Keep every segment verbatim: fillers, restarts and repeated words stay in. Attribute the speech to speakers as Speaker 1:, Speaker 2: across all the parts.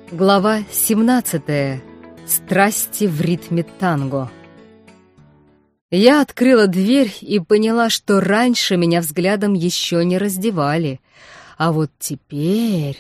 Speaker 1: Глава семнадцатая. Страсти в ритме танго. Я открыла дверь и поняла, что раньше меня взглядом еще не раздевали. А вот теперь...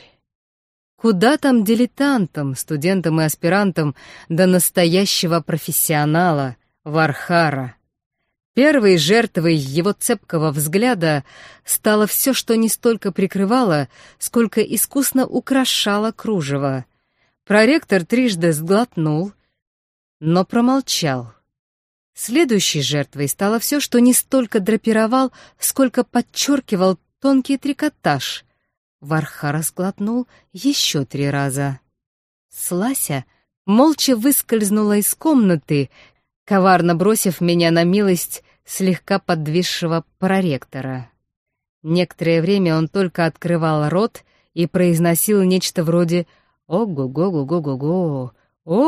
Speaker 1: Куда там дилетантам, студентам и аспирантам до настоящего профессионала, Вархара? Первой жертвой его цепкого взгляда стало все, что не столько прикрывало, сколько искусно украшало кружево. Проректор трижды сглотнул, но промолчал. Следующей жертвой стало все, что не столько драпировал, сколько подчеркивал тонкий трикотаж. Вархар сглотнул еще три раза. Слася молча выскользнула из комнаты, коварно бросив меня на милость слегка подвисшего проректора. Некоторое время он только открывал рот и произносил нечто вроде «Ого-го-го-го-го-го!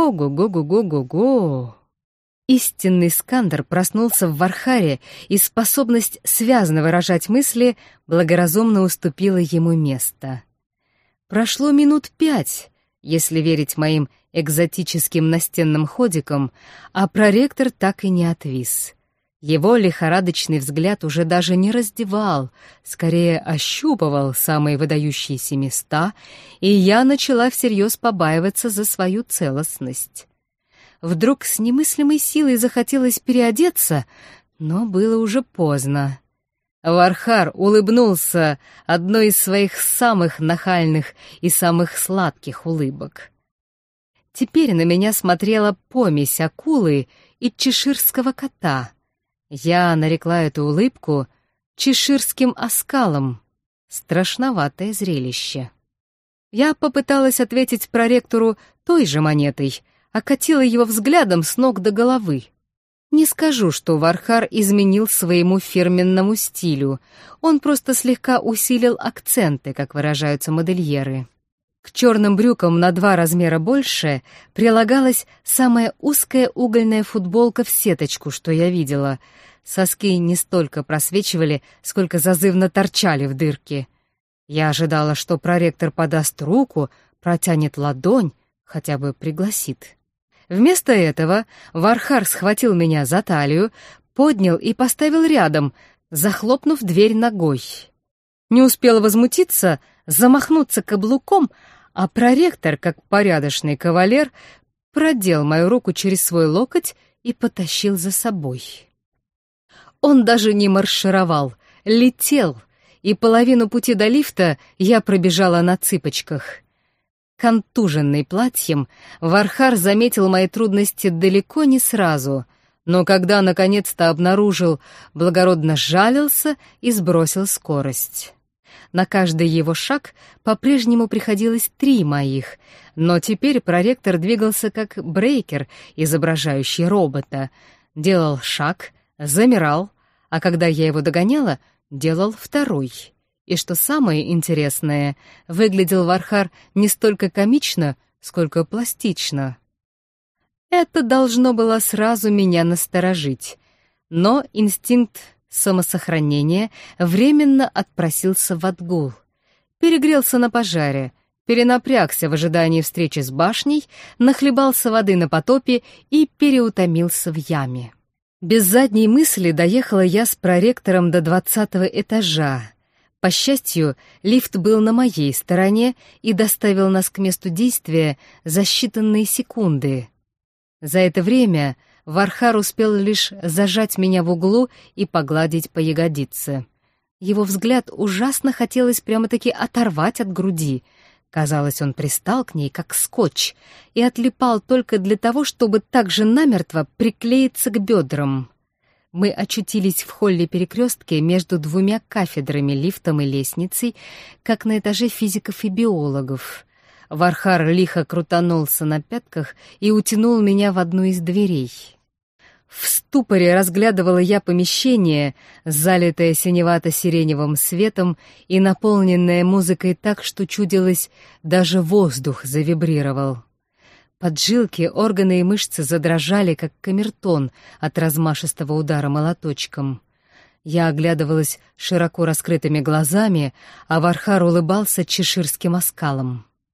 Speaker 1: Ого-го-го-го-го-го!». Истинный Скандер проснулся в Вархаре, и способность связно выражать мысли благоразумно уступила ему место. Прошло минут пять, если верить моим экзотическим настенным ходикам, а проректор так и не отвис. Его лихорадочный взгляд уже даже не раздевал, скорее ощупывал самые выдающиеся места, и я начала всерьез побаиваться за свою целостность. Вдруг с немыслимой силой захотелось переодеться, но было уже поздно. Вархар улыбнулся одной из своих самых нахальных и самых сладких улыбок. Теперь на меня смотрела помесь акулы и чеширского кота. Я нарекла эту улыбку чеширским оскалом. Страшноватое зрелище. Я попыталась ответить проректору той же монетой, окатила его взглядом с ног до головы. Не скажу, что Вархар изменил своему фирменному стилю, он просто слегка усилил акценты, как выражаются модельеры. К черным брюкам на два размера больше прилагалась самая узкая угольная футболка в сеточку, что я видела. Соски не столько просвечивали, сколько зазывно торчали в дырке. Я ожидала, что проректор подаст руку, протянет ладонь, хотя бы пригласит. Вместо этого Вархар схватил меня за талию, поднял и поставил рядом, захлопнув дверь ногой. Не успела возмутиться, замахнуться каблуком, а проректор, как порядочный кавалер, продел мою руку через свой локоть и потащил за собой. Он даже не маршировал, летел, и половину пути до лифта я пробежала на цыпочках. Контуженный платьем, Вархар заметил мои трудности далеко не сразу, но когда наконец-то обнаружил, благородно сжалился и сбросил скорость. На каждый его шаг по-прежнему приходилось три моих, но теперь проректор двигался как брейкер, изображающий робота. Делал шаг, замирал, а когда я его догоняла, делал второй. И что самое интересное, выглядел Вархар не столько комично, сколько пластично. Это должно было сразу меня насторожить, но инстинкт самосохранения временно отпросился в отгул. Перегрелся на пожаре, перенапрягся в ожидании встречи с башней, нахлебался воды на потопе и переутомился в яме. Без задней мысли доехала я с проректором до двадцатого этажа. По счастью, лифт был на моей стороне и доставил нас к месту действия за считанные секунды. За это время Вархар успел лишь зажать меня в углу и погладить по ягодице. Его взгляд ужасно хотелось прямо-таки оторвать от груди. Казалось, он пристал к ней, как скотч, и отлипал только для того, чтобы так же намертво приклеиться к бедрам. Мы очутились в холле-перекрестке между двумя кафедрами, лифтом и лестницей, как на этаже физиков и биологов. Вархар лихо крутанулся на пятках и утянул меня в одну из дверей. В ступоре разглядывала я помещение, залитое синевато-сиреневым светом и наполненное музыкой так, что чудилось, даже воздух завибрировал. Поджилки, органы и мышцы задрожали, как камертон от размашистого удара молоточком. Я оглядывалась широко раскрытыми глазами, а Вархар улыбался чеширским оскалом.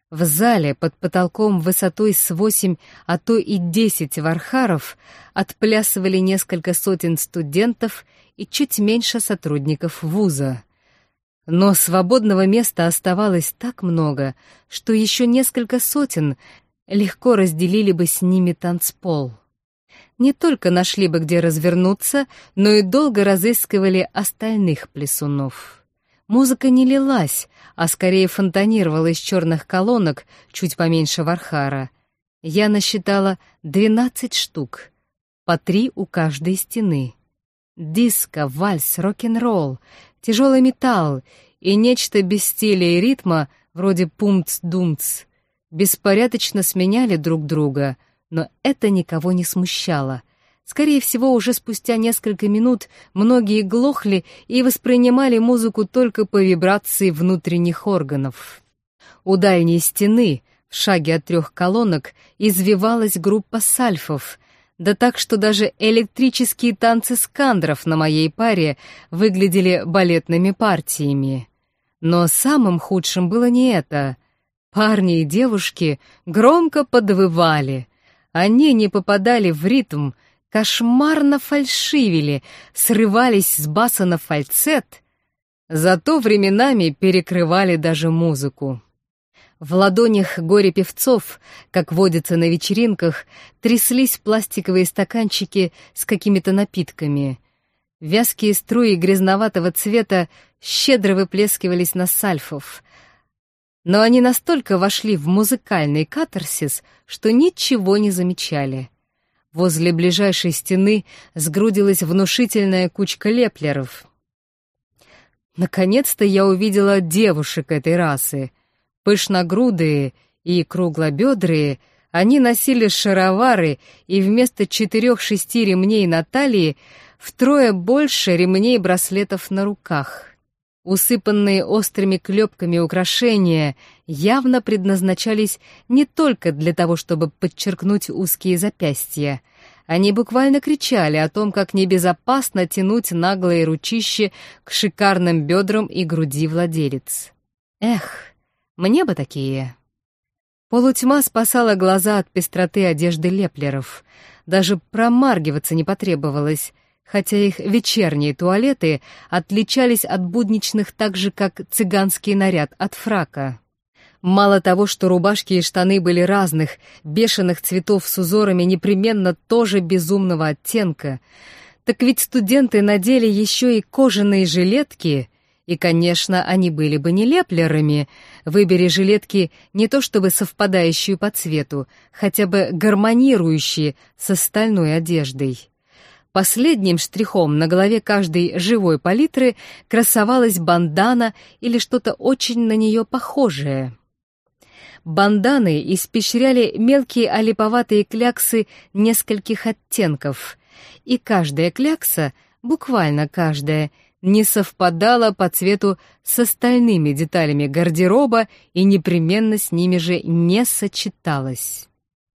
Speaker 1: В зале под потолком высотой с восемь, а то и десять вархаров отплясывали несколько сотен студентов и чуть меньше сотрудников вуза. Но свободного места оставалось так много, что еще несколько сотен легко разделили бы с ними танцпол. Не только нашли бы где развернуться, но и долго разыскивали остальных плясунов. Музыка не лилась, а скорее фонтанировала из черных колонок, чуть поменьше вархара. Я насчитала двенадцать штук, по три у каждой стены. Диско, вальс, рок-н-ролл, тяжелый металл и нечто без стиля и ритма, вроде пумц-думц, беспорядочно сменяли друг друга, но это никого не смущало. Скорее всего, уже спустя несколько минут многие глохли и воспринимали музыку только по вибрации внутренних органов. У дальней стены, в шаге от трех колонок, извивалась группа сальфов, да так, что даже электрические танцы скандров на моей паре выглядели балетными партиями. Но самым худшим было не это. Парни и девушки громко подвывали. Они не попадали в ритм, кошмарно фальшивили, срывались с баса на фальцет, зато временами перекрывали даже музыку. В ладонях горе-певцов, как водится на вечеринках, тряслись пластиковые стаканчики с какими-то напитками. Вязкие струи грязноватого цвета щедро выплескивались на сальфов, но они настолько вошли в музыкальный катарсис, что ничего не замечали. Возле ближайшей стены сгрудилась внушительная кучка леплеров. Наконец-то я увидела девушек этой расы. Пышногрудые и круглобедрые, они носили шаровары и вместо четырех-шести ремней на талии втрое больше ремней браслетов на руках. Усыпанные острыми клепками украшения явно предназначались не только для того, чтобы подчеркнуть узкие запястья. Они буквально кричали о том, как небезопасно тянуть наглые ручищи к шикарным бедрам и груди владелец. Эх, мне бы такие. Полутьма спасала глаза от пестроты одежды леплеров. Даже промаргиваться не потребовалось, хотя их вечерние туалеты отличались от будничных так же, как цыганский наряд от фрака. Мало того, что рубашки и штаны были разных, бешеных цветов с узорами непременно тоже безумного оттенка, так ведь студенты надели еще и кожаные жилетки, и, конечно, они были бы не леплерами, выбери жилетки не то чтобы совпадающие по цвету, хотя бы гармонирующие с остальной одеждой. Последним штрихом на голове каждой живой палитры красовалась бандана или что-то очень на нее похожее. Банданы испещряли мелкие олиповатые кляксы нескольких оттенков, и каждая клякса, буквально каждая, не совпадала по цвету с остальными деталями гардероба и непременно с ними же не сочеталась.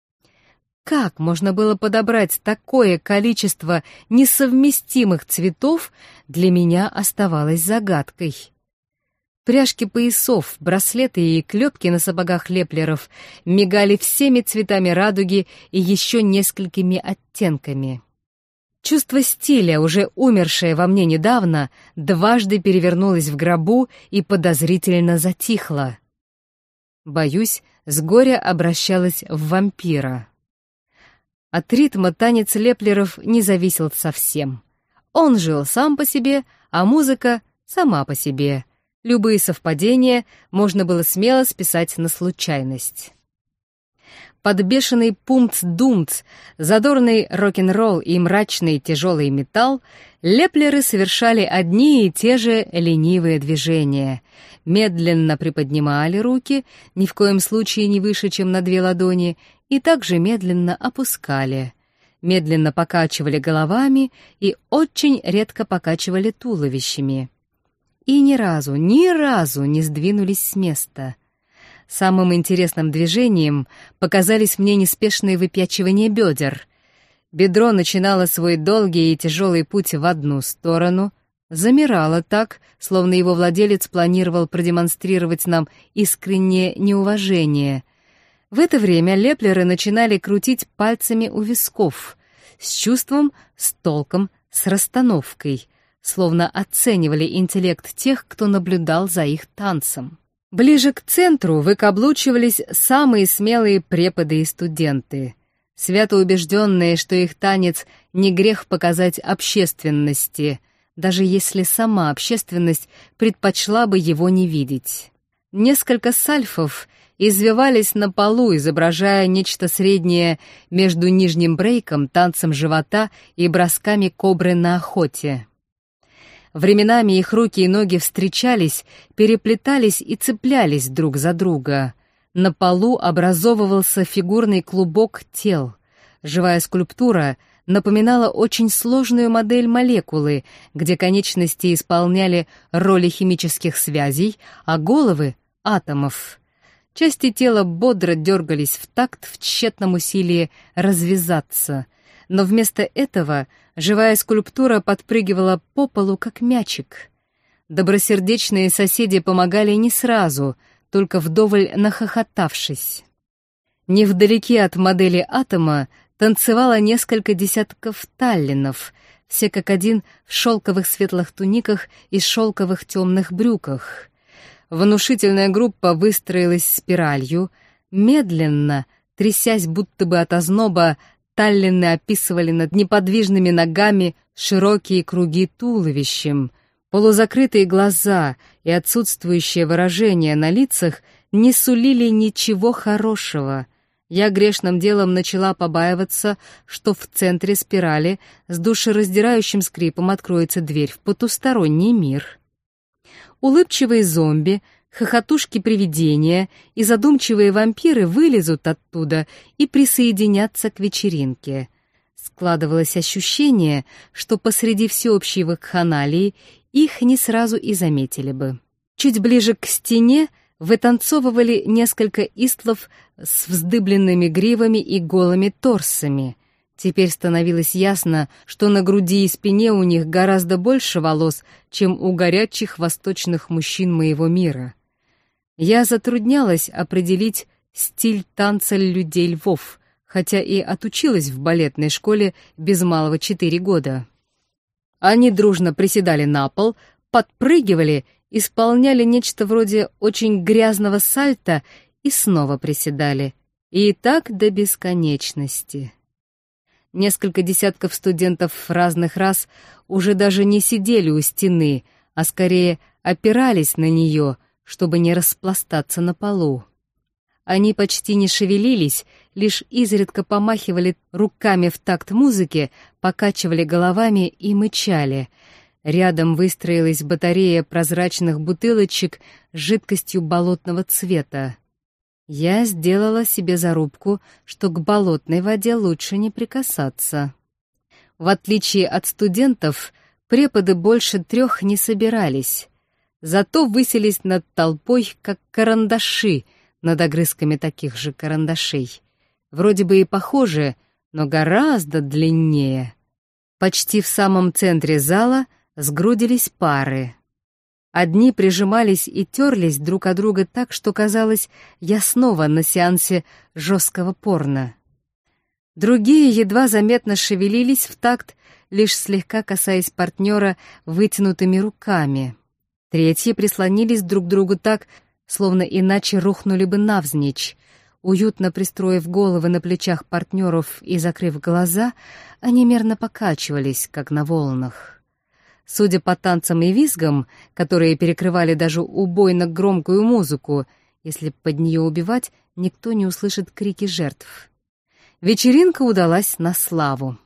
Speaker 1: Как можно было подобрать такое количество несовместимых цветов, для меня оставалось загадкой. Пряжки поясов, браслеты и клепки на сапогах леплеров мигали всеми цветами радуги и еще несколькими оттенками. Чувство стиля, уже умершее во мне недавно, дважды перевернулось в гробу и подозрительно затихло. Боюсь, с горя обращалась в вампира. От ритма танец леплеров не зависел совсем. Он жил сам по себе, а музыка сама по себе. Любые совпадения можно было смело списать на случайность. Под бешеный пумц-думц, задорный рок-н-ролл и мрачный тяжелый металл леплеры совершали одни и те же ленивые движения. Медленно приподнимали руки, ни в коем случае не выше, чем на две ладони, и также медленно опускали. Медленно покачивали головами и очень редко покачивали туловищами. И ни разу, ни разу не сдвинулись с места. Самым интересным движением показались мне неспешные выпячивания бедер. Бедро начинало свой долгий и тяжелый путь в одну сторону, замирало так, словно его владелец планировал продемонстрировать нам искреннее неуважение. В это время леплеры начинали крутить пальцами у висков, с чувством, с толком, с расстановкой, словно оценивали интеллект тех, кто наблюдал за их танцем. Ближе к центру выкаблучивались самые смелые преподы и студенты, свято убежденные, что их танец не грех показать общественности, даже если сама общественность предпочла бы его не видеть. Несколько сальфов извивались на полу, изображая нечто среднее между нижним брейком, танцем живота и бросками кобры на охоте. Временами их руки и ноги встречались, переплетались и цеплялись друг за друга. На полу образовывался фигурный клубок тел. Живая скульптура напоминала очень сложную модель молекулы, где конечности исполняли роли химических связей, а головы — атомов. Части тела бодро дергались в такт в тщетном усилии развязаться, но вместо этого живая скульптура подпрыгивала по полу, как мячик. Добросердечные соседи помогали не сразу, только вдоволь нахохотавшись. Невдалеке от модели атома танцевало несколько десятков таллинов, все как один в шелковых светлых туниках и шелковых темных брюках. Внушительная группа выстроилась спиралью. Медленно, трясясь будто бы от озноба, таллины описывали над неподвижными ногами широкие круги туловищем. Полузакрытые глаза и отсутствующее выражение на лицах не сулили ничего хорошего. Я грешным делом начала побаиваться, что в центре спирали с душераздирающим скрипом откроется дверь в потусторонний мир. Улыбчивые зомби, хохотушки-привидения и задумчивые вампиры вылезут оттуда и присоединятся к вечеринке. Складывалось ощущение, что посреди всеобщей вакханалии их не сразу и заметили бы. Чуть ближе к стене вытанцовывали несколько истлов с вздыбленными гривами и голыми торсами. Теперь становилось ясно, что на груди и спине у них гораздо больше волос, чем у горячих восточных мужчин моего мира. Я затруднялась определить стиль танца людей-львов, хотя и отучилась в балетной школе без малого четыре года. Они дружно приседали на пол, подпрыгивали, исполняли нечто вроде очень грязного сальто и снова приседали. И так до бесконечности. Несколько десятков студентов разных рас уже даже не сидели у стены, а скорее опирались на нее, чтобы не распластаться на полу. Они почти не шевелились, лишь изредка помахивали руками в такт музыки, покачивали головами и мычали. Рядом выстроилась батарея прозрачных бутылочек с жидкостью болотного цвета. Я сделала себе зарубку, что к болотной воде лучше не прикасаться. В отличие от студентов, преподы больше трех не собирались. Зато высились над толпой, как карандаши, над огрызками таких же карандашей. Вроде бы и похожие, но гораздо длиннее. Почти в самом центре зала сгрудились пары. Одни прижимались и терлись друг о друга так, что казалось, я снова на сеансе жесткого порно. Другие едва заметно шевелились в такт, лишь слегка касаясь партнера вытянутыми руками. Третьи прислонились друг к другу так, словно иначе рухнули бы навзничь. Уютно пристроив головы на плечах партнеров и закрыв глаза, они мерно покачивались, как на волнах. Судя по танцам и визгам, которые перекрывали даже убойно громкую музыку, если под нее убивать, никто не услышит крики жертв. Вечеринка удалась на славу.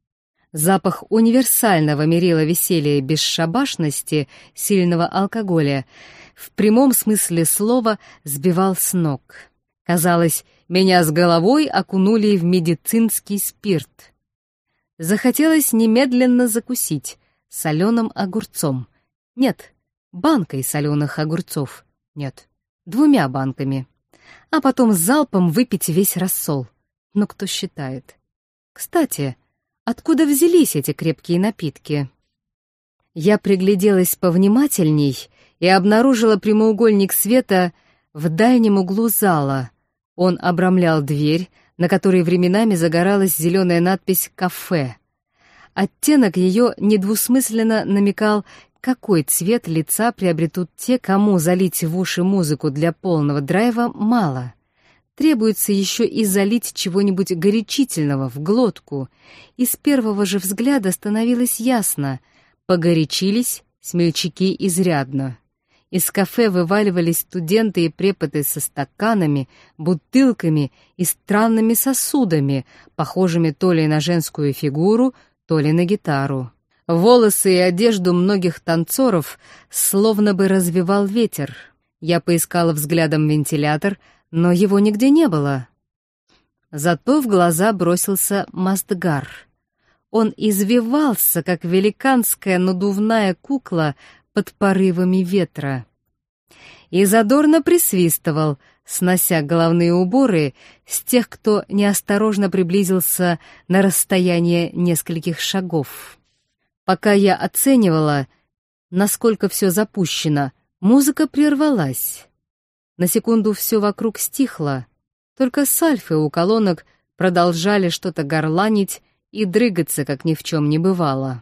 Speaker 1: Запах универсального мерила веселья и бесшабашности, сильного алкоголя, в прямом смысле слова сбивал с ног. Казалось, меня с головой окунули в медицинский спирт. Захотелось немедленно закусить соленым огурцом. Нет, банкой соленых огурцов. Нет, двумя банками. А потом залпом выпить весь рассол. Но кто считает? Кстати, откуда взялись эти крепкие напитки? Я пригляделась повнимательней и обнаружила прямоугольник света в дальнем углу зала. Он обрамлял дверь, на которой временами загоралась зеленая надпись «Кафе». Оттенок ее недвусмысленно намекал, какой цвет лица приобретут те, кому залить в уши музыку для полного драйва мало. Требуется еще и залить чего-нибудь горячительного в глотку, и с первого же взгляда становилось ясно — погорячились смельчаки изрядно. Из кафе вываливались студенты и преподы со стаканами, бутылками и странными сосудами, похожими то ли на женскую фигуру, то ли на гитару. Волосы и одежду многих танцоров словно бы развевал ветер. Я поискала взглядом вентилятор, но его нигде не было. Зато в глаза бросился Мастгар. Он извивался, как великанская надувная кукла под порывами ветра. И задорно присвистывал, снося головные уборы с тех, кто неосторожно приблизился на расстояние нескольких шагов. Пока я оценивала, насколько все запущено, музыка прервалась. На секунду все вокруг стихло, только сальфы у колонок продолжали что-то горланить и дрыгаться, как ни в чем не бывало.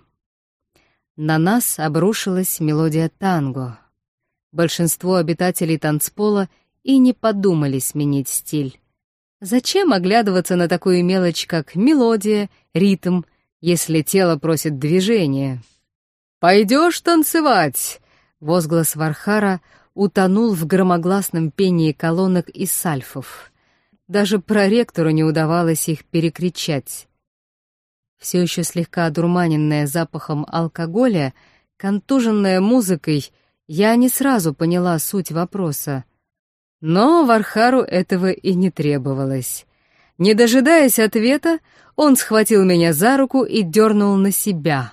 Speaker 1: На нас обрушилась мелодия танго. Большинство обитателей танцпола и не подумали сменить стиль. Зачем оглядываться на такую мелочь, как мелодия, ритм, если тело просит движения? «Пойдешь танцевать!» — возглас Вархара утонул в громогласном пении колонок и сальфов. Даже проректору не удавалось их перекричать. Все еще слегка одурманенная запахом алкоголя, контуженная музыкой, я не сразу поняла суть вопроса. Но Вархару этого и не требовалось. Не дожидаясь ответа, он схватил меня за руку и дернул на себя.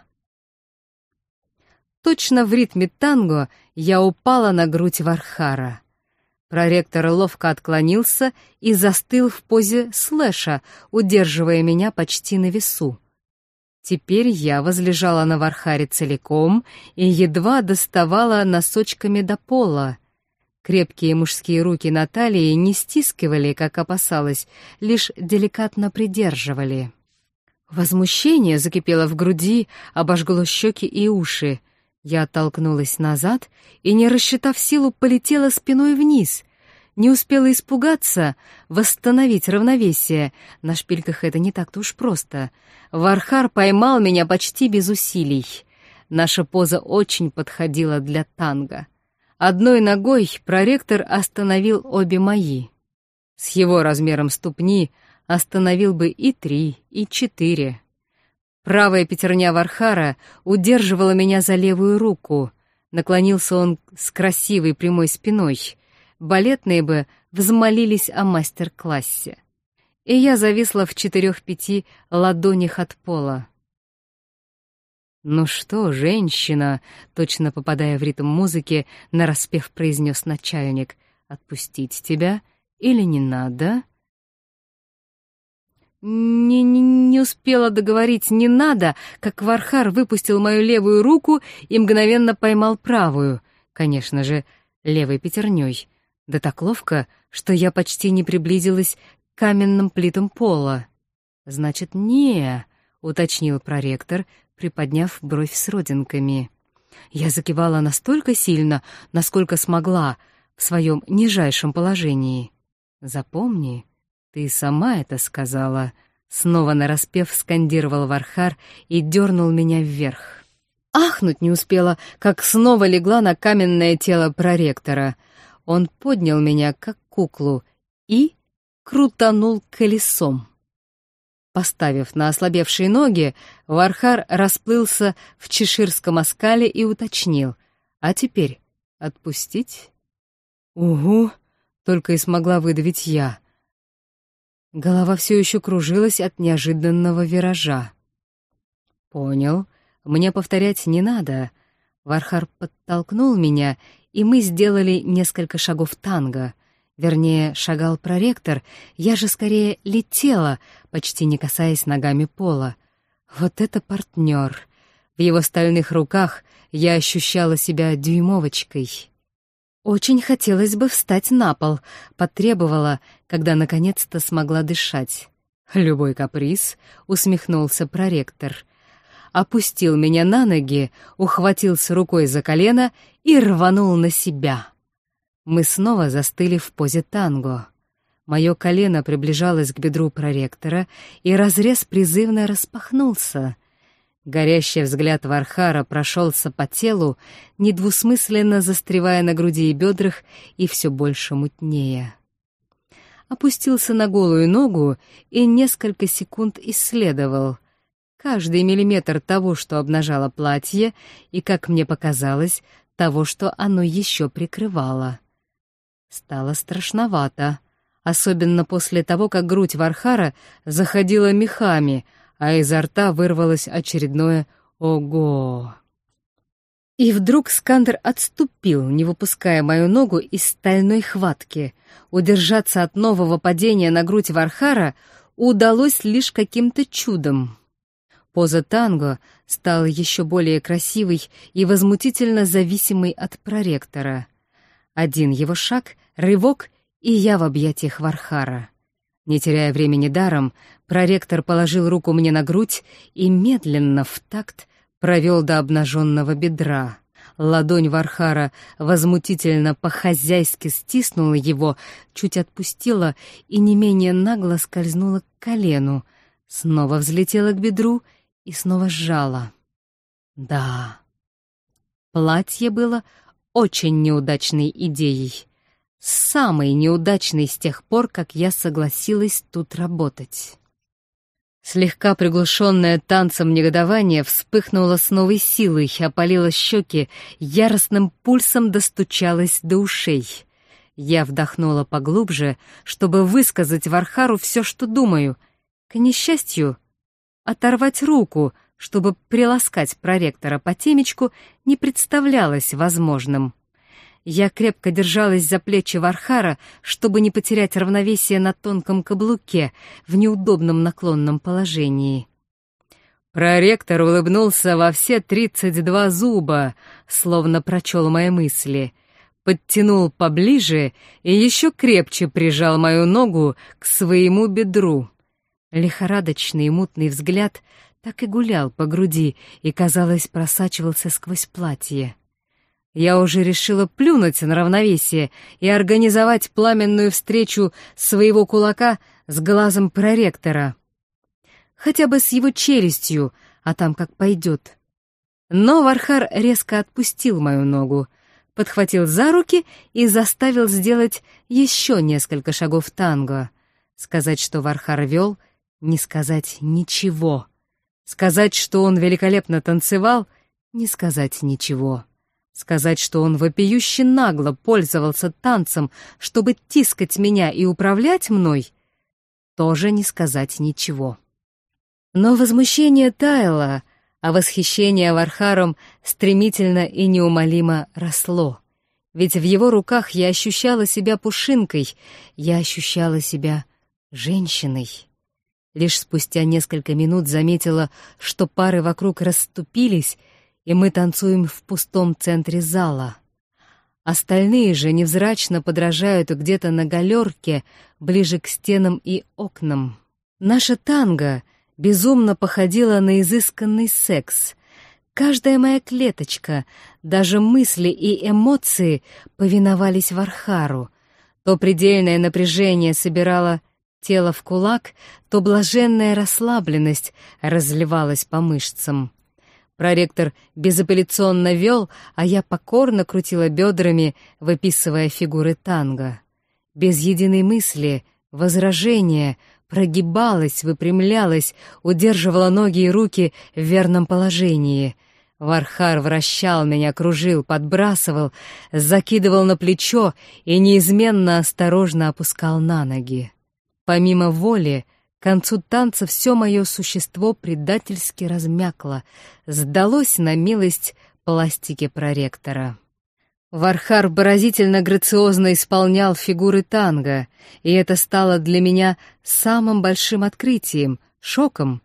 Speaker 1: Точно в ритме танго я упала на грудь Вархара. Проректор ловко отклонился и застыл в позе слэша, удерживая меня почти на весу. Теперь я возлежала на Вархаре целиком и едва доставала носочками до пола. Крепкие мужские руки на талии не стискивали, как опасалась, лишь деликатно придерживали. Возмущение закипело в груди, обожгло щеки и уши. Я оттолкнулась назад и, не рассчитав силу, полетела спиной вниз. Не успела испугаться, восстановить равновесие. На шпильках это не так-то уж просто. Вархар поймал меня почти без усилий. Наша поза очень подходила для танго. Одной ногой проректор остановил обе мои. С его размером ступни остановил бы и три, и четыре. Правая пятерня Вархара удерживала меня за левую руку. Наклонился он с красивой прямой спиной. Балетные бы взмолились о мастер-классе. И я зависла в четырех-пяти ладонях от пола. «Ну что, женщина», точно попадая в ритм музыки, нараспев произнес начальник, «отпустить тебя или не надо?» Не, не, не успела договорить «не надо», как Вархар выпустил мою левую руку и мгновенно поймал правую, конечно же, левой пятерней. Да так ловко, что я почти не приблизилась к каменным плитам пола. «Значит, не», — уточнил проректор, приподняв бровь с родинками. Я закивала настолько сильно, насколько смогла, в своем нижайшем положении. «Запомни, ты сама это сказала», — снова нараспев скандировал Вархар и дернул меня вверх. Ахнуть не успела, как снова легла на каменное тело проректора. Он поднял меня, как куклу, и крутанул колесом. Поставив на ослабевшие ноги, Вархар расплылся в чеширском оскале и уточнил. «А теперь отпустить?» «Угу», — только и смогла выдавить я. Голова все еще кружилась от неожиданного виража. «Понял. Мне повторять не надо». Вархар подтолкнул меня, и мы сделали несколько шагов танго. Вернее, шагал проректор, я же скорее летела, почти не касаясь ногами пола. Вот это партнер! В его стальных руках я ощущала себя дюймовочкой. Очень хотелось бы встать на пол, потребовала, когда наконец-то смогла дышать. «Любой каприз», — усмехнулся проректор. Опустил меня на ноги, ухватился рукой за колено и рванул на себя. Мы снова застыли в позе танго. Мое колено приближалось к бедру проректора, и разрез призывно распахнулся. Горящий взгляд Вархара прошелся по телу, недвусмысленно застревая на груди и бедрах и все больше мутнее. Опустился на голую ногу и несколько секунд исследовал каждый миллиметр того, что обнажало платье, и, как мне показалось, того, что оно еще прикрывало. Стало страшновато, особенно после того, как грудь Вархара заходила мехами, а изо рта вырвалось очередное «Ого!». И вдруг Скандер отступил, не выпуская мою ногу из стальной хватки. Удержаться от нового падения на грудь Вархара удалось лишь каким-то чудом. Поза танго стала еще более красивой и возмутительно зависимой от проректора. Один его шаг, рывок, и я в объятиях Вархара. Не теряя времени даром, проректор положил руку мне на грудь и медленно, в такт, провел до обнаженного бедра. Ладонь Вархара возмутительно по-хозяйски стиснула его, чуть отпустила и не менее нагло скользнула к колену, снова взлетела к бедру и снова сжала. Да, платье было очень неудачной идеей. Самой неудачной с тех пор, как я согласилась тут работать. Слегка приглушенное танцем негодование вспыхнуло с новой силой, опалило щеки, яростным пульсом достучалось до ушей. Я вдохнула поглубже, чтобы высказать Вархару все, что думаю. К несчастью, оторвать руку, чтобы приласкать проректора по темечку, не представлялось возможным. Я крепко держалась за плечи Вархара, чтобы не потерять равновесие на тонком каблуке в неудобном наклонном положении. Проректор улыбнулся во все тридцать два зуба, словно прочел мои мысли, подтянул поближе и еще крепче прижал мою ногу к своему бедру. Лихорадочный и мутный взгляд так и гулял по груди и, казалось, просачивался сквозь платье. Я уже решила плюнуть на равновесие и организовать пламенную встречу своего кулака с глазом проректора. Хотя бы с его челюстью, а там как пойдет. Но Вархар резко отпустил мою ногу, подхватил за руки и заставил сделать еще несколько шагов танго. Сказать, что Вархар вел, не сказать ничего. Сказать, что он великолепно танцевал, не сказать ничего. Сказать, что он вопиюще нагло пользовался танцем, чтобы тискать меня и управлять мной, тоже не сказать ничего. Но возмущение таяло, а восхищение Вархаром стремительно и неумолимо росло. Ведь в его руках я ощущала себя пушинкой, я ощущала себя женщиной. Лишь спустя несколько минут заметила, что пары вокруг расступились, и мы танцуем в пустом центре зала. Остальные же невзрачно подражают где-то на галерке, ближе к стенам и окнам. Наша танго безумно походила на изысканный секс. Каждая моя клеточка, даже мысли и эмоции повиновались Вархару. То предельное напряжение собирало тело в кулак, то блаженная расслабленность разливалась по мышцам. Проректор безапелляционно вел, а я покорно крутила бедрами, выписывая фигуры танго. Без единой мысли, возражения, прогибалась, выпрямлялась, удерживала ноги и руки в верном положении. Вархар вращал меня, кружил, подбрасывал, закидывал на плечо и неизменно осторожно опускал на ноги. Помимо воли, к концу танца все мое существо предательски размякло, сдалось на милость пластике проректора. Вархар поразительно грациозно исполнял фигуры танго, и это стало для меня самым большим открытием, шоком.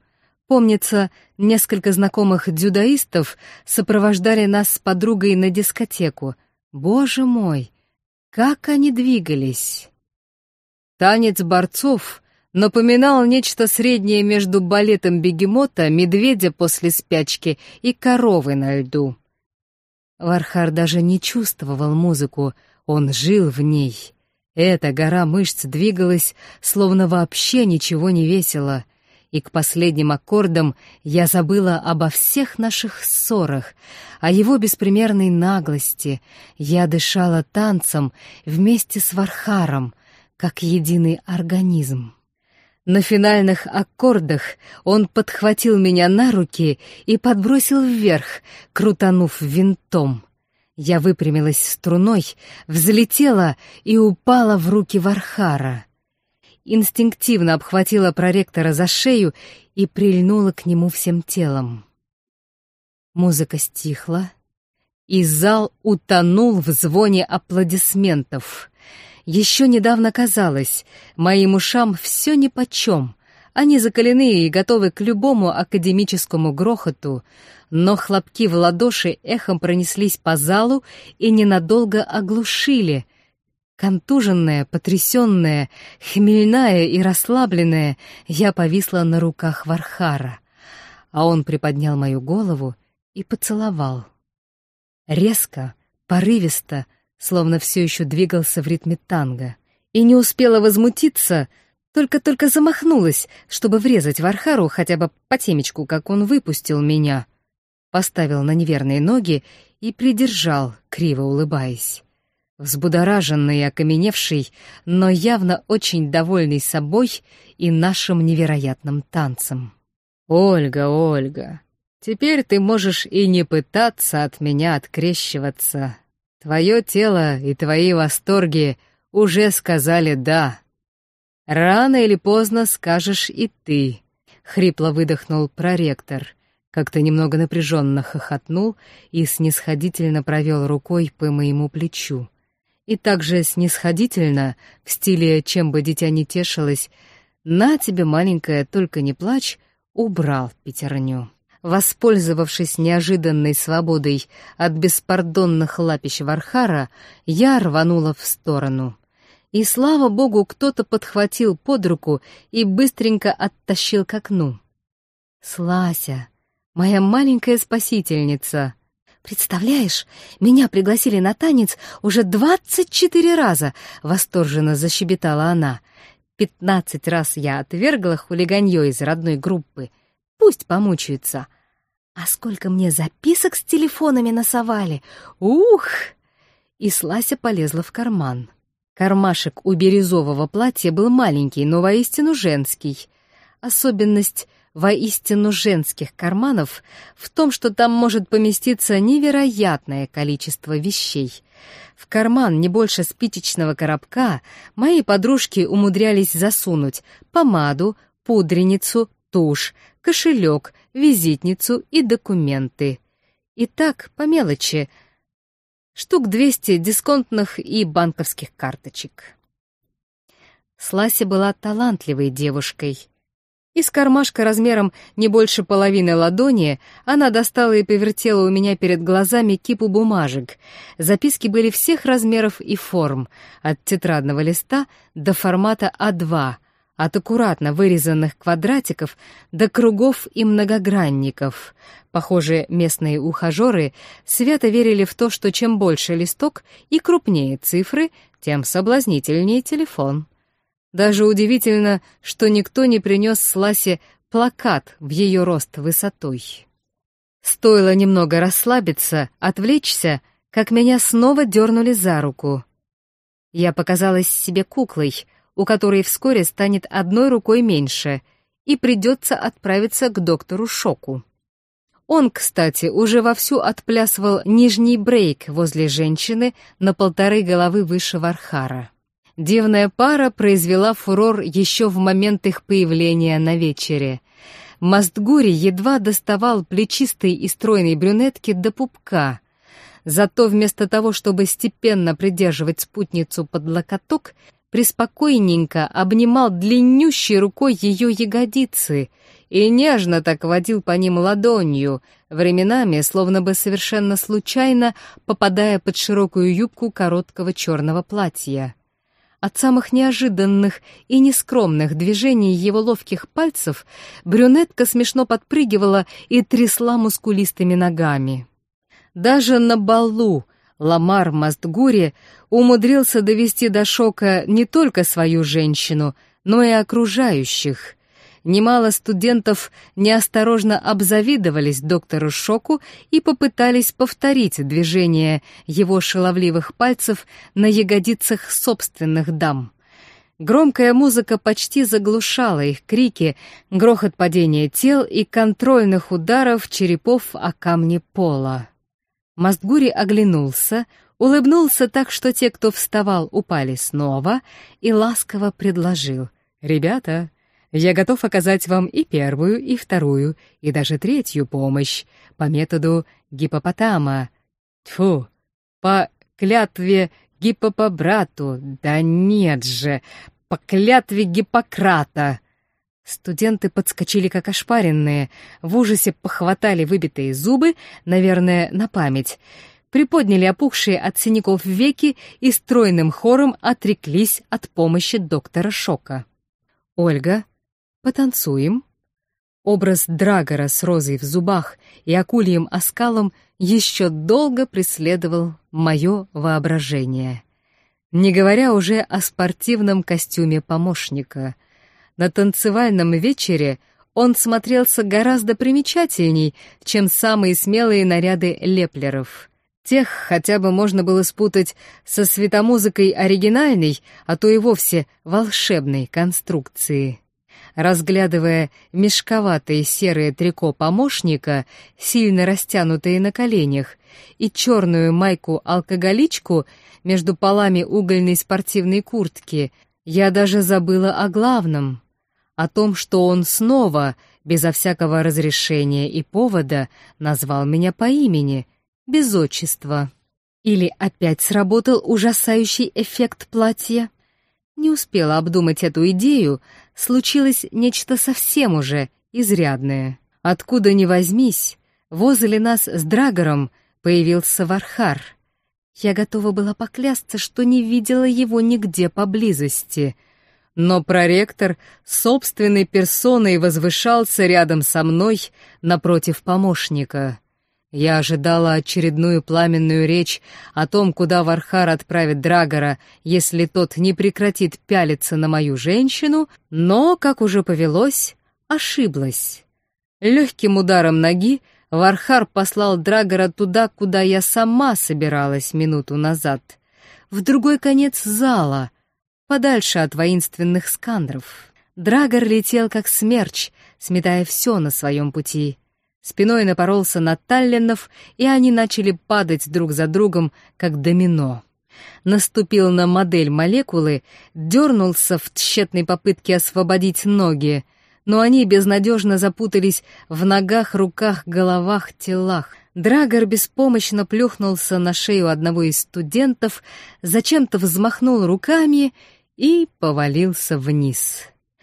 Speaker 1: Помнится, несколько знакомых дзюдоистов сопровождали нас с подругой на дискотеку. Боже мой, как они двигались! Танец борцов напоминал нечто среднее между балетом бегемота, медведя после спячки и коровы на льду. Вархар даже не чувствовал музыку, он жил в ней. Эта гора мышц двигалась, словно вообще ничего не весила, и к последним аккордам я забыла обо всех наших ссорах, о его беспримерной наглости. Я дышала танцем вместе с Вархаром, как единый организм. На финальных аккордах он подхватил меня на руки и подбросил вверх, крутанув винтом. Я выпрямилась струной, взлетела и упала в руки Вархара. Инстинктивно обхватила проректора за шею и прильнула к нему всем телом. Музыка стихла, и зал утонул в звоне аплодисментов. Еще недавно казалось, моим ушам все нипочем, они закалены и готовы к любому академическому грохоту, но хлопки в ладоши эхом пронеслись по залу и ненадолго оглушили. Контуженная, потрясенная, хмельная и расслабленная, я повисла на руках Вархара, а он приподнял мою голову и поцеловал. Резко, порывисто, словно все еще двигался в ритме танго. И не успела возмутиться, только-только замахнулась, чтобы врезать Вархару хотя бы по темечку, как он выпустил меня. Поставил на неверные ноги и придержал, криво улыбаясь. Взбудораженный и окаменевший, но явно очень довольный собой и нашим невероятным танцем. «Ольга, Ольга, теперь ты можешь и не пытаться от меня открещиваться. Твое тело и твои восторги уже сказали «да». Рано или поздно скажешь и ты», — хрипло выдохнул проректор, как-то немного напряженно хохотнул и снисходительно провел рукой по моему плечу. И также снисходительно, в стиле «чем бы дитя не тешилось», «на тебе, маленькая, только не плачь», убрал пятерню. Воспользовавшись неожиданной свободой от беспардонных лапищ Вархара, я рванула в сторону. И, слава богу, кто-то подхватил под руку и быстренько оттащил к окну. «Слася, моя маленькая спасительница! Представляешь, меня пригласили на танец уже двадцать четыре раза!» — восторженно защебетала она. «Пятнадцать раз я отвергла хулиганье из родной группы. Пусть помучаются. А сколько мне записок с телефонами насовали! Ух!» И Слася полезла в карман. Кармашек у бирюзового платья был маленький, но воистину женский. Особенность воистину женских карманов в том, что там может поместиться невероятное количество вещей. В карман не больше спичечного коробка мои подружки умудрялись засунуть помаду, пудреницу, тушь, кошелек, визитницу и документы. И так, по мелочи, штук двести дисконтных и банковских карточек. Слася была талантливой девушкой. Из кармашка размером не больше половины ладони она достала и повертела у меня перед глазами кипу бумажек. Записки были всех размеров и форм, от тетрадного листа до формата а два, от аккуратно вырезанных квадратиков до кругов и многогранников. Похоже, местные ухажеры свято верили в то, что чем больше листок и крупнее цифры, тем соблазнительнее телефон. Даже удивительно, что никто не принес Сласе плакат в ее рост высотой. Стоило немного расслабиться, отвлечься, как меня снова дернули за руку. Я показалась себе куклой, у которой вскоре станет одной рукой меньше, и придется отправиться к доктору Шоку. Он, кстати, уже вовсю отплясывал нижний брейк возле женщины на полторы головы выше Вархара. Дивная пара произвела фурор еще в момент их появления на вечере. Мастгури едва доставал плечистой и стройной брюнетки до пупка. Зато вместо того, чтобы степенно придерживать спутницу под локоток, приспокойненько обнимал длиннющей рукой ее ягодицы и нежно так водил по ним ладонью, временами, словно бы совершенно случайно, попадая под широкую юбку короткого черного платья. От самых неожиданных и нескромных движений его ловких пальцев брюнетка смешно подпрыгивала и трясла мускулистыми ногами. Даже на балу Ламар Мастгури умудрился довести до шока не только свою женщину, но и окружающих. Немало студентов неосторожно обзавидовались доктору Шоку и попытались повторить движение его шаловливых пальцев на ягодицах собственных дам. Громкая музыка почти заглушала их крики, грохот падения тел и контрольных ударов черепов о камни пола. Мастгури оглянулся, улыбнулся так, что те, кто вставал, упали снова, и ласково предложил: «Ребята, я готов оказать вам и первую, и вторую, и даже третью помощь по методу гиппопотама. Тьфу, по клятве Гиппопобрату, да нет же, по клятве Гиппократа». Студенты подскочили как ошпаренные, в ужасе похватали выбитые зубы, наверное, на память, приподняли опухшие от синяков веки и стройным хором отреклись от помощи доктора Шока. «Ольга, потанцуем?» Образ Драгора с розой в зубах и акульим оскалом еще долго преследовал мое воображение. Не говоря уже о спортивном костюме помощника. На танцевальном вечере он смотрелся гораздо примечательней, чем самые смелые наряды леплеров. Тех хотя бы можно было спутать со светомузыкой оригинальной, а то и вовсе волшебной конструкции. Разглядывая мешковатые серые трико помощника, сильно растянутые на коленях, и черную майку-алкоголичку между полами угольной спортивной куртки, я даже забыла о главном — о том, что он снова, безо всякого разрешения и повода, назвал меня по имени, без отчества. Или опять сработал ужасающий эффект платья? Не успела обдумать эту идею, случилось нечто совсем уже изрядное. Откуда ни возьмись, возле нас с Драгором появился Вархар. Я готова была поклясться, что не видела его нигде поблизости. Но проректор собственной персоной возвышался рядом со мной, напротив помощника. Я ожидала очередную пламенную речь о том, куда Вархар отправит Драгора, если тот не прекратит пялиться на мою женщину, но, как уже повелось, ошиблась. Легким ударом ноги Вархар послал Драгора туда, куда я сама собиралась минуту назад, в другой конец зала, подальше от воинственных скандров. Драгор летел как смерч, сметая все на своем пути. Спиной напоролся на таллинов, и они начали падать друг за другом, как домино. Наступил на модель молекулы, дернулся в тщетной попытке освободить ноги, но они безнадежно запутались в ногах, руках, головах, телах. Драгор беспомощно плюхнулся на шею одного из студентов, зачем-то взмахнул руками и повалился вниз.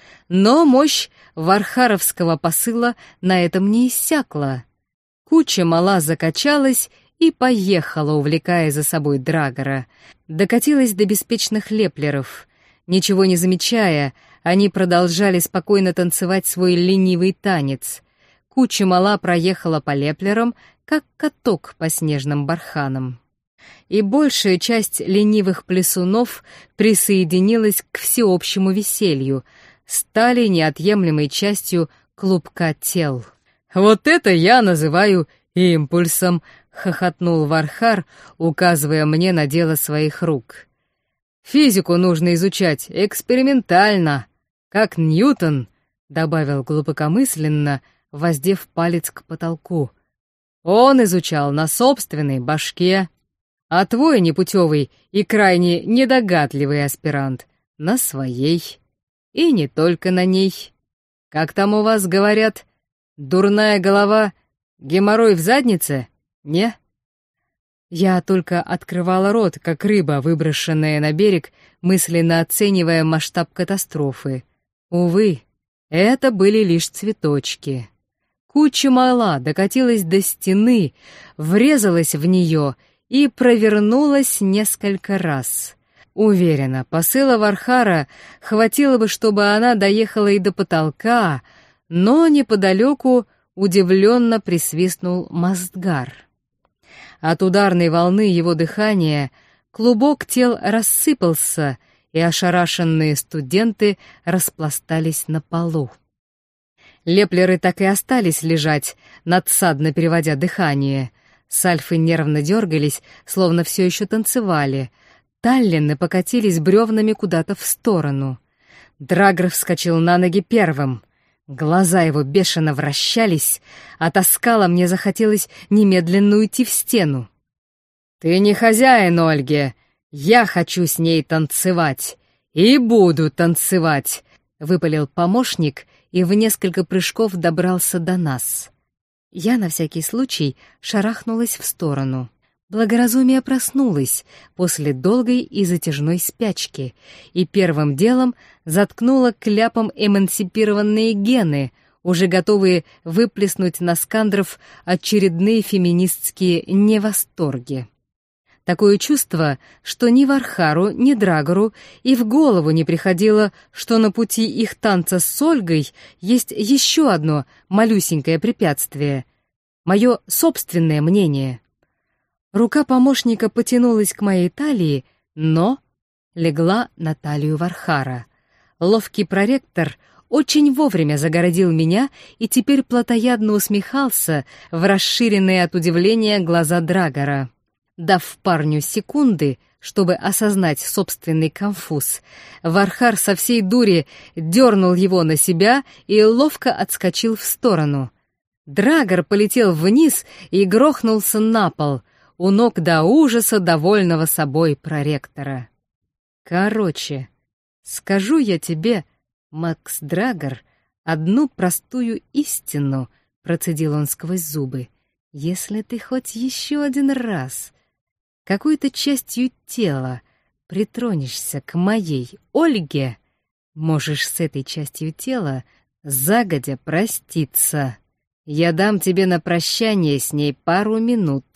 Speaker 1: Но мощь вархаровского посыла на этом не иссякла. Куча мала закачалась и поехала, увлекая за собой Драгора. Докатилась до беспечных леплеров. Ничего не замечая, они продолжали спокойно танцевать свой ленивый танец. Куча мала проехала по леплерам, как каток по снежным барханам. И большая часть ленивых плясунов присоединилась к всеобщему веселью, стали неотъемлемой частью клубка тел. «Вот это я называю импульсом!» — хохотнул Вархар, указывая мне на дело своих рук. «Физику нужно изучать экспериментально, как Ньютон», — добавил глубокомысленно, воздев палец к потолку. «Он изучал на собственной башке, а твой непутевый и крайне недогадливый аспирант — на своей. И не только на ней. Как там у вас говорят, дурная голова, геморрой в заднице? Не?» Я только открывала рот, как рыба, выброшенная на берег, мысленно оценивая масштаб катастрофы. Увы, Это были лишь цветочки. Куча мала докатилась до стены, врезалась в нее и провернулась несколько раз. Уверена, посыла Вархара хватило бы, чтобы она доехала и до потолка, но неподалеку удивленно присвистнул Мастгар. От ударной волны его дыхания клубок тел рассыпался, и ошарашенные студенты распластались на полу. Леплеры так и остались лежать, надсадно переводя дыхание. Сальфы нервно дергались, словно все еще танцевали. Таллины покатились бревнами куда-то в сторону. Драгр вскочил на ноги первым. Глаза его бешено вращались, от оскала мне захотелось немедленно уйти в стену. «Ты не хозяин, Ольге! Я хочу с ней танцевать! И буду танцевать!» — выпалил помощник и в несколько прыжков добрался до нас. Я на всякий случай шарахнулась в сторону. Благоразумие проснулось после долгой и затяжной спячки и первым делом заткнуло кляпом эмансипированные гены, уже готовые выплеснуть на скандров очередные феминистские невосторги. Такое чувство, что ни Вархару, ни Драгору и в голову не приходило, что на пути их танца с Ольгой есть еще одно малюсенькое препятствие — мое собственное мнение. Рука помощника потянулась к моей талии, но легла на талию Вархара. Ловкий проректор очень вовремя загородил меня и теперь плотоядно усмехался в расширенные от удивления глаза Драгора. Дав парню секунды, чтобы осознать собственный конфуз, Вархар со всей дури дернул его на себя и ловко отскочил в сторону. Драгор полетел вниз и грохнулся на пол, у ног до ужаса довольного собой проректора. Короче, скажу я тебе, Макс Драгор, одну простую истину, процедил он сквозь зубы. Если ты хоть еще один раз какой-то частью тела притронешься к моей Ольге, можешь с этой частью тела загодя проститься. Я дам тебе на прощание с ней пару минут.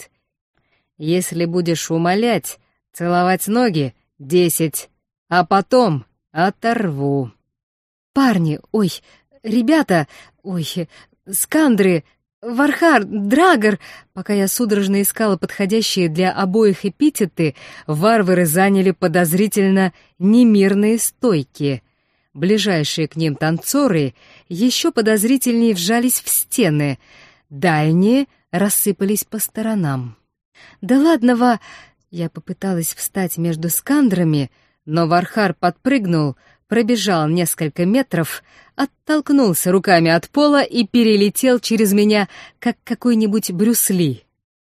Speaker 1: Если будешь умолять, целовать ноги — десять, а потом оторву. Парни, ой, ребята, ой, скандры, Вархар, Драгор, пока я судорожно искала подходящие для обоих эпитеты, варвары заняли подозрительно немирные стойки. Ближайшие к ним танцоры еще подозрительнее вжались в стены, дальние рассыпались по сторонам. «Да ладно, Ва...» Я попыталась встать между скандрами, но Вархар подпрыгнул, пробежал несколько метров, оттолкнулся руками от пола и перелетел через меня, как какой-нибудь Брюс Ли.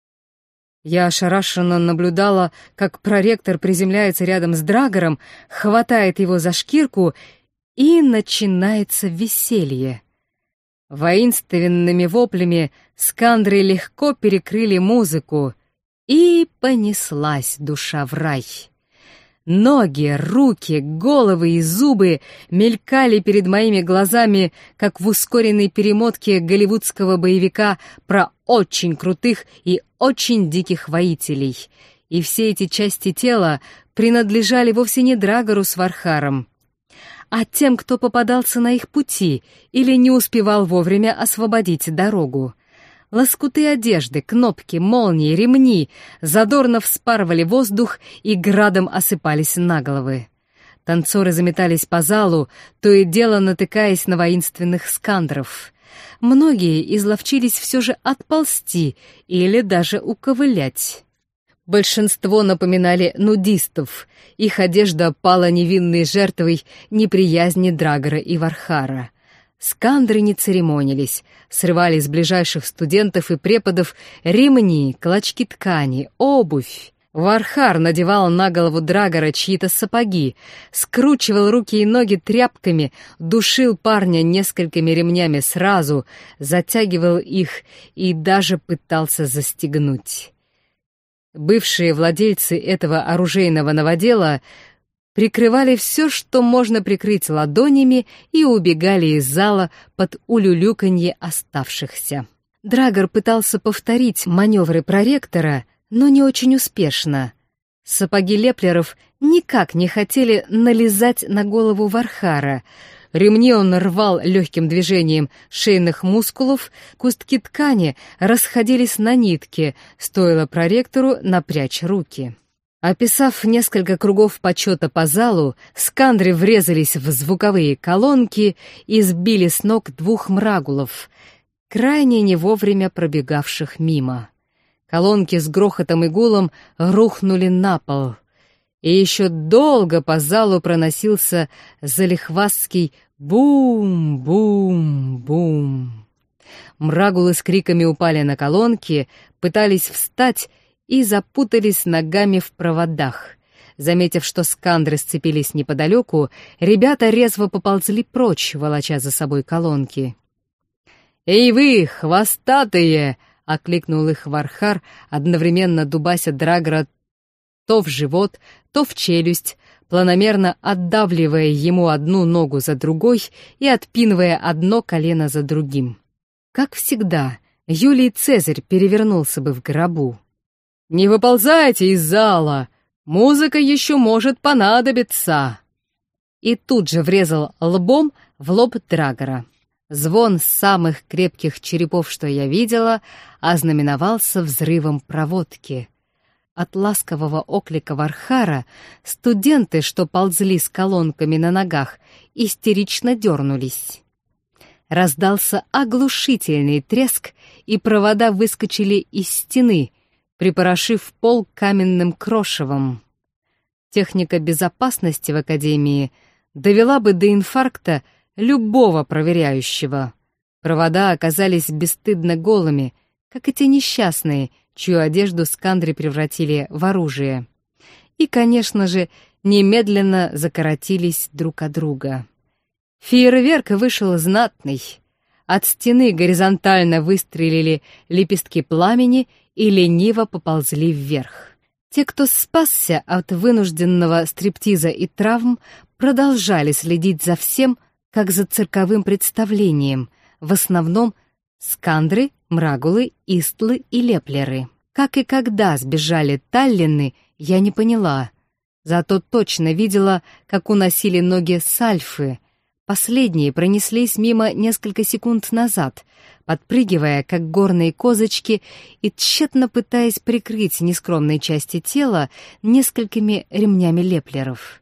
Speaker 1: Я ошарашенно наблюдала, как проректор приземляется рядом с Драгором, хватает его за шкирку, и начинается веселье. Воинственными воплями скандры легко перекрыли музыку, и понеслась душа в рай. Ноги, руки, головы и зубы мелькали перед моими глазами, как в ускоренной перемотке голливудского боевика про очень крутых и очень диких воителей. И все эти части тела принадлежали вовсе не Драгору с Вархаром, а тем, кто попадался на их пути или не успевал вовремя освободить дорогу. Лоскуты одежды, кнопки, молнии, ремни задорно вспарывали воздух и градом осыпались на головы. Танцоры заметались по залу, то и дело натыкаясь на воинственных скандров. Многие изловчились все же отползти или даже уковылять. Большинство напоминали нудистов, их одежда пала невинной жертвой неприязни Драгора и Вархара. Скандры не церемонились, срывали с ближайших студентов и преподов ремни, клочки ткани, обувь. Вархар надевал на голову Драгора чьи-то сапоги, скручивал руки и ноги тряпками, душил парня несколькими ремнями сразу, затягивал их и даже пытался застегнуть. Бывшие владельцы этого оружейного новодела прикрывали все, что можно прикрыть ладонями, и убегали из зала под улюлюканье оставшихся. Драгор пытался повторить маневры проректора, но не очень успешно. Сапоги леплеров никак не хотели налезать на голову Вархара. Ремни он рвал легким движением шейных мускулов, куски ткани расходились на нитки, стоило проректору напрячь руки. Описав несколько кругов почета по залу, скандры врезались в звуковые колонки и сбили с ног двух мрагулов, крайне не вовремя пробегавших мимо. Колонки с грохотом и гулом рухнули на пол, и еще долго по залу проносился залихвастский бум-бум-бум. Мрагулы с криками упали на колонки, пытались встать и запутались ногами в проводах. Заметив, что скандры сцепились неподалеку, ребята резво поползли прочь, волоча за собой колонки. «Эй вы, хвостатые!» — окликнул их Вархар, одновременно дубася Драгора то в живот, то в челюсть, планомерно отдавливая ему одну ногу за другой и отпинывая одно колено за другим. Как всегда, Юлий Цезарь перевернулся бы в гробу. «Не выползайте из зала! Музыка еще может понадобиться!» И тут же врезал лбом в лоб Драгора. Звон самых крепких черепов, что я видела, ознаменовался взрывом проводки. От ласкового оклика Вархара студенты, что ползли с колонками на ногах, истерично дернулись. Раздался оглушительный треск, и провода выскочили из стены, припорошив пол каменным крошевом. Техника безопасности в Академии довела бы до инфаркта любого проверяющего. Провода оказались бесстыдно голыми, как и те несчастные, чью одежду скандры превратили в оружие. И, конечно же, немедленно закоротились друг от друга. Фейерверк вышел знатный. От стены горизонтально выстрелили лепестки пламени и лениво поползли вверх. Те, кто спасся от вынужденного стриптиза и травм, продолжали следить за всем, как за цирковым представлением, в основном скандры, мрагулы, истлы и леплеры. Как и когда сбежали таллины, я не поняла. Зато точно видела, как уносили ноги сальфы. Последние пронеслись мимо несколько секунд назад, подпрыгивая, как горные козочки, и тщетно пытаясь прикрыть нескромные части тела несколькими ремнями леплеров.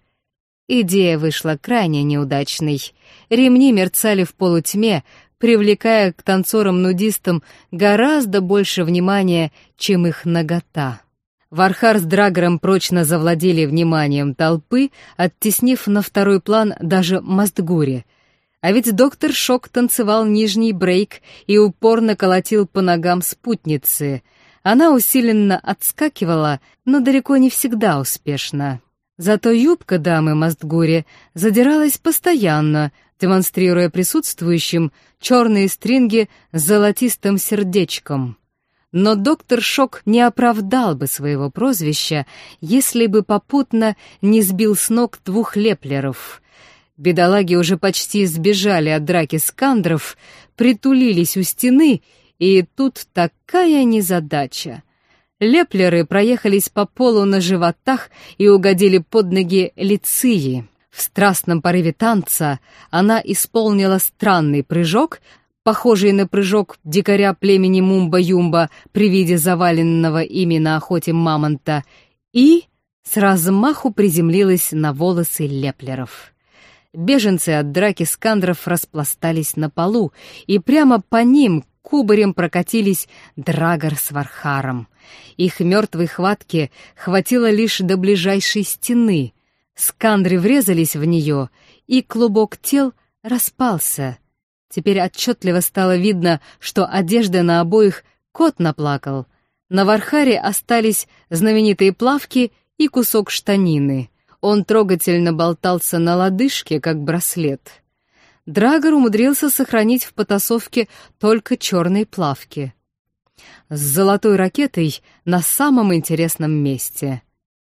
Speaker 1: Идея вышла крайне неудачной. Ремни мерцали в полутьме, привлекая к танцорам-нудистам гораздо больше внимания, чем их нагота. Вархар с Драгором прочно завладели вниманием толпы, оттеснив на второй план даже Мастгури. А ведь доктор Шок танцевал нижний брейк и упорно колотил по ногам спутницы. Она усиленно отскакивала, но далеко не всегда успешно. Зато юбка дамы Мастгури задиралась постоянно, демонстрируя присутствующим черные стринги с золотистым сердечком. Но доктор Шок не оправдал бы своего прозвища, если бы попутно не сбил с ног двух леплеров. Бедолаги уже почти сбежали от драки скандров, притулились у стены, и тут такая незадача. Леплеры проехались по полу на животах и угодили под ноги Лиции. В страстном порыве танца она исполнила странный прыжок, похожий на прыжок дикаря племени Мумба-Юмба при виде заваленного ими на охоте мамонта, и с размаху приземлилась на волосы леплеров. Беженцы от драки скандров распластались на полу, и прямо по ним кубарем прокатились Драгор с Вархаром. Их мертвой хватки хватило лишь до ближайшей стены. Скандры врезались в нее, и клубок тел распался. Теперь отчетливо стало видно, что одежда на обоих кот наплакал. На Вархаре остались знаменитые плавки и кусок штанины. Он трогательно болтался на лодыжке, как браслет. Драгор умудрился сохранить в потасовке только черные плавки. С золотой ракетой на самом интересном месте.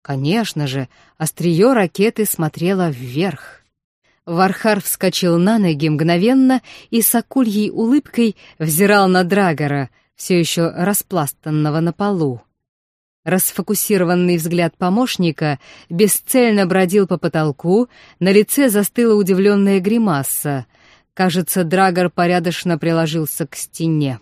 Speaker 1: Конечно же, острие ракеты смотрело вверх. Вархар вскочил на ноги мгновенно и с акульей улыбкой взирал на Драгора, все еще распластанного на полу. Расфокусированный взгляд помощника бесцельно бродил по потолку, на лице застыла удивленная гримаса. Кажется, Драгор порядочно приложился к стене.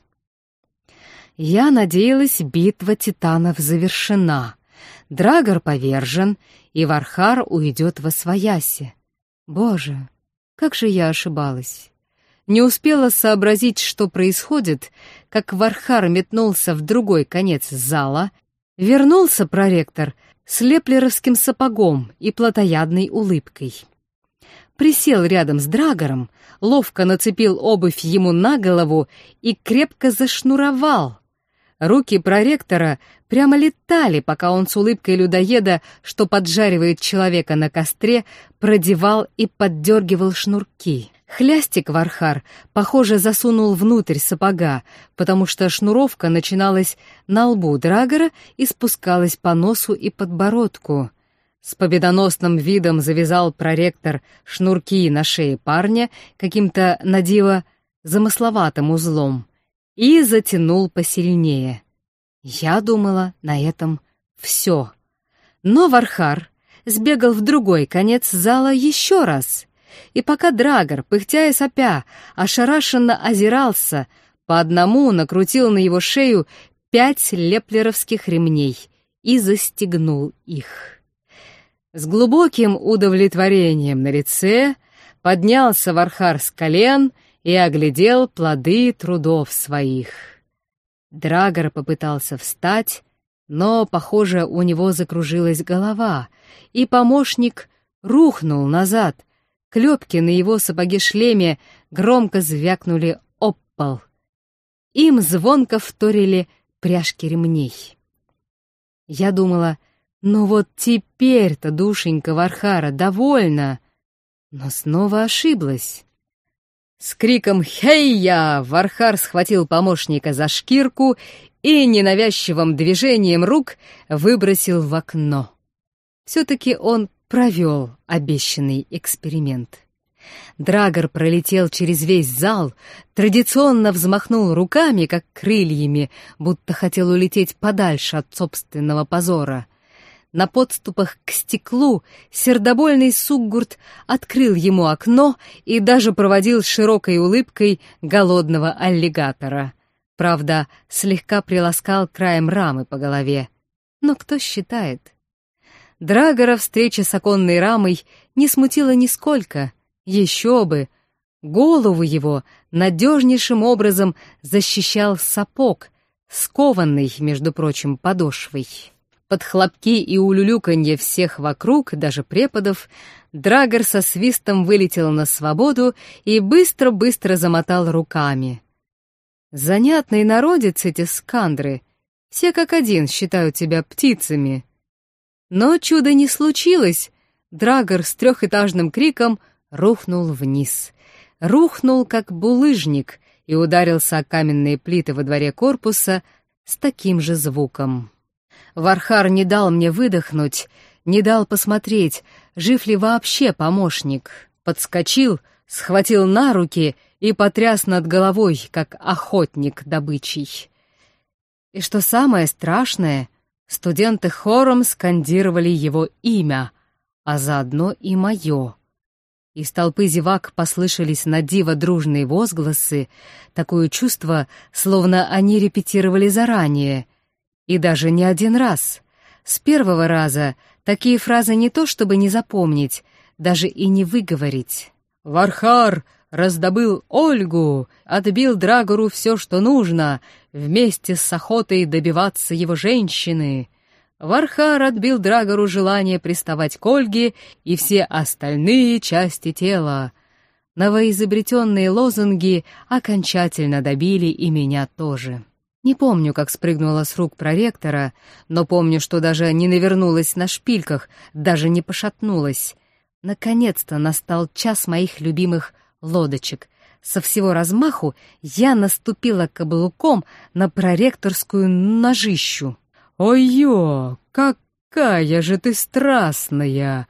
Speaker 1: Я надеялась, битва титанов завершена. Драгор повержен, и Вархар уйдет восвояси. Боже, как же я ошибалась. Не успела сообразить, что происходит, как Вархар метнулся в другой конец зала. Вернулся проректор с леплеровским сапогом и плотоядной улыбкой. Присел рядом с Драгором, ловко нацепил обувь ему на голову и крепко зашнуровал. Руки проректора прямо летали, пока он с улыбкой людоеда, что поджаривает человека на костре, продевал и поддергивал шнурки. Хлястик Вархар, похоже, засунул внутрь сапога, потому что шнуровка начиналась на лбу Драгора и спускалась по носу и подбородку. С победоносным видом завязал проректор шнурки на шее парня каким-то надиво замысловатым узлом и затянул посильнее. Я думала, на этом все. Но Вархар сбегал в другой конец зала еще раз. И пока Драгор, пыхтя и сопя, ошарашенно озирался, по одному накрутил на его шею пять леплеровских ремней и застегнул их. С глубоким удовлетворением на лице поднялся Вархар с колен и оглядел плоды трудов своих. Драгор попытался встать, но, похоже, у него закружилась голова, и помощник рухнул назад. Клепки на его сапоге-шлеме громко звякнули об пол. Им звонко вторили пряжки ремней. Я думала, ну вот теперь-то душенька Вархара довольна, но снова ошиблась. С криком «Хей-я!» Вархар схватил помощника за шкирку и ненавязчивым движением рук выбросил в окно. Все-таки он провел обещанный эксперимент. Драгор пролетел через весь зал, традиционно взмахнул руками, как крыльями, будто хотел улететь подальше от собственного позора. На подступах к стеклу сердобольный Суггурт открыл ему окно и даже проводил широкой улыбкой голодного аллигатора. Правда, слегка приласкал краем рамы по голове. Но кто считает? Драгора встреча с оконной рамой не смутила нисколько. Еще бы! Голову его надежнейшим образом защищал сапог, скованный, между прочим, подошвой. Под хлопки и улюлюканье всех вокруг, даже преподов, Драгор со свистом вылетел на свободу и быстро-быстро замотал руками. Занятный народец эти скандры, все как один считают себя птицами. Но чуда не случилось. Драгор с трехэтажным криком рухнул вниз. Рухнул, как булыжник, и ударился о каменные плиты во дворе корпуса с таким же звуком. Вархар не дал мне выдохнуть, не дал посмотреть, жив ли вообще помощник. Подскочил, схватил на руки и потряс над головой, как охотник добычей. И что самое страшное, студенты хором скандировали его имя, а заодно и мое. Из толпы зевак послышались на диво дружные возгласы, такое чувство, словно они репетировали заранее. И даже не один раз. С первого раза такие фразы не то чтобы не запомнить, даже и не выговорить. «Вархар раздобыл Ольгу, отбил Драгору все, что нужно, вместе с охотой добиваться его женщины. Вархар отбил Драгору желание приставать к Ольге и все остальные части тела». Новоизобретенные лозунги окончательно добили и меня тоже. Не помню, как спрыгнула с рук проректора, но помню, что даже не навернулась на шпильках, даже не пошатнулась. Наконец-то настал час моих любимых лодочек. Со всего размаху я наступила каблуком на проректорскую ножищу. «Ой-ё, как какая же ты страстная!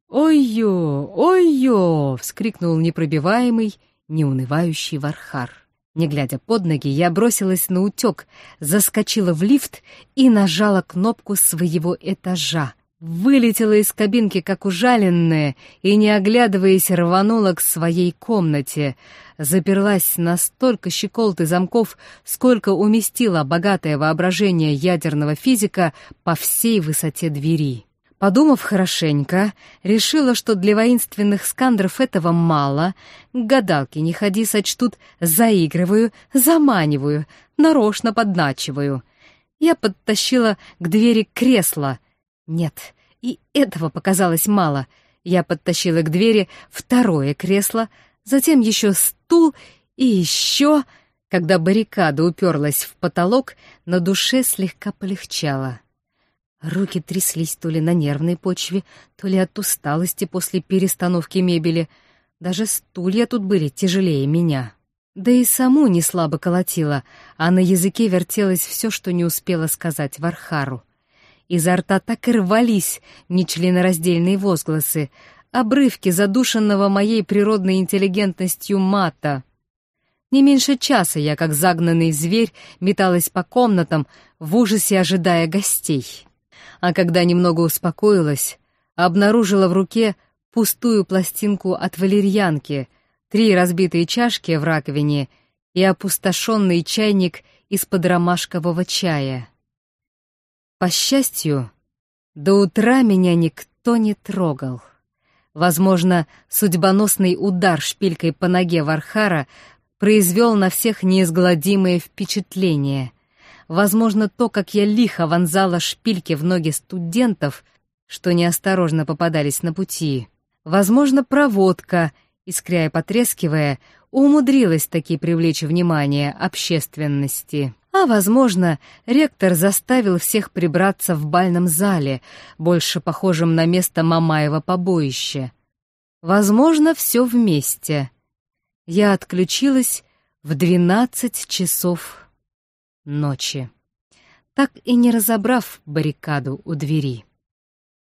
Speaker 1: Ой-ё, ой-ё!» — вскрикнул непробиваемый, неунывающий Вархар. Не глядя под ноги, я бросилась на утёк, заскочила в лифт и нажала кнопку своего этажа. Вылетела из кабинки, как ужаленная, и, не оглядываясь, рванула к своей комнате. Заперлась на столько щеколд и замков, сколько уместило богатое воображение ядерного физика по всей высоте двери. Подумав хорошенько, решила, что для воинственных скандров этого мало. К гадалке не ходи, сочтут, заигрываю, заманиваю, нарочно подначиваю. Я подтащила к двери кресло. Нет, и этого показалось мало. Я подтащила к двери второе кресло, затем еще стул и еще... Когда баррикада уперлась в потолок, на душе слегка полегчало. Руки тряслись то ли на нервной почве, то ли от усталости после перестановки мебели. Даже стулья тут были тяжелее меня. Да и саму не слабо колотило, а на языке вертелось все, что не успела сказать Вархару. Изо рта так и рвались нечленораздельные возгласы, обрывки задушенного моей природной интеллигентностью мата. Не меньше часа я, как загнанный зверь, металась по комнатам, в ужасе ожидая гостей. А когда немного успокоилась, обнаружила в руке пустую пластинку от валерьянки, три разбитые чашки в раковине и опустошенный чайник из-под ромашкового чая. По счастью, до утра меня никто не трогал. Возможно, судьбоносный удар шпилькой по ноге Вархара произвел на всех неизгладимое впечатление. Возможно, то, как я лихо вонзала шпильки в ноги студентов, что неосторожно попадались на пути. Возможно, проводка, искря и потрескивая, умудрилась таки привлечь внимание общественности. А, возможно, ректор заставил всех прибраться в бальном зале, больше похожем на место Мамаева побоища. Возможно, все вместе. Я отключилась в двенадцать часов ночи, так и не разобрав баррикаду у двери.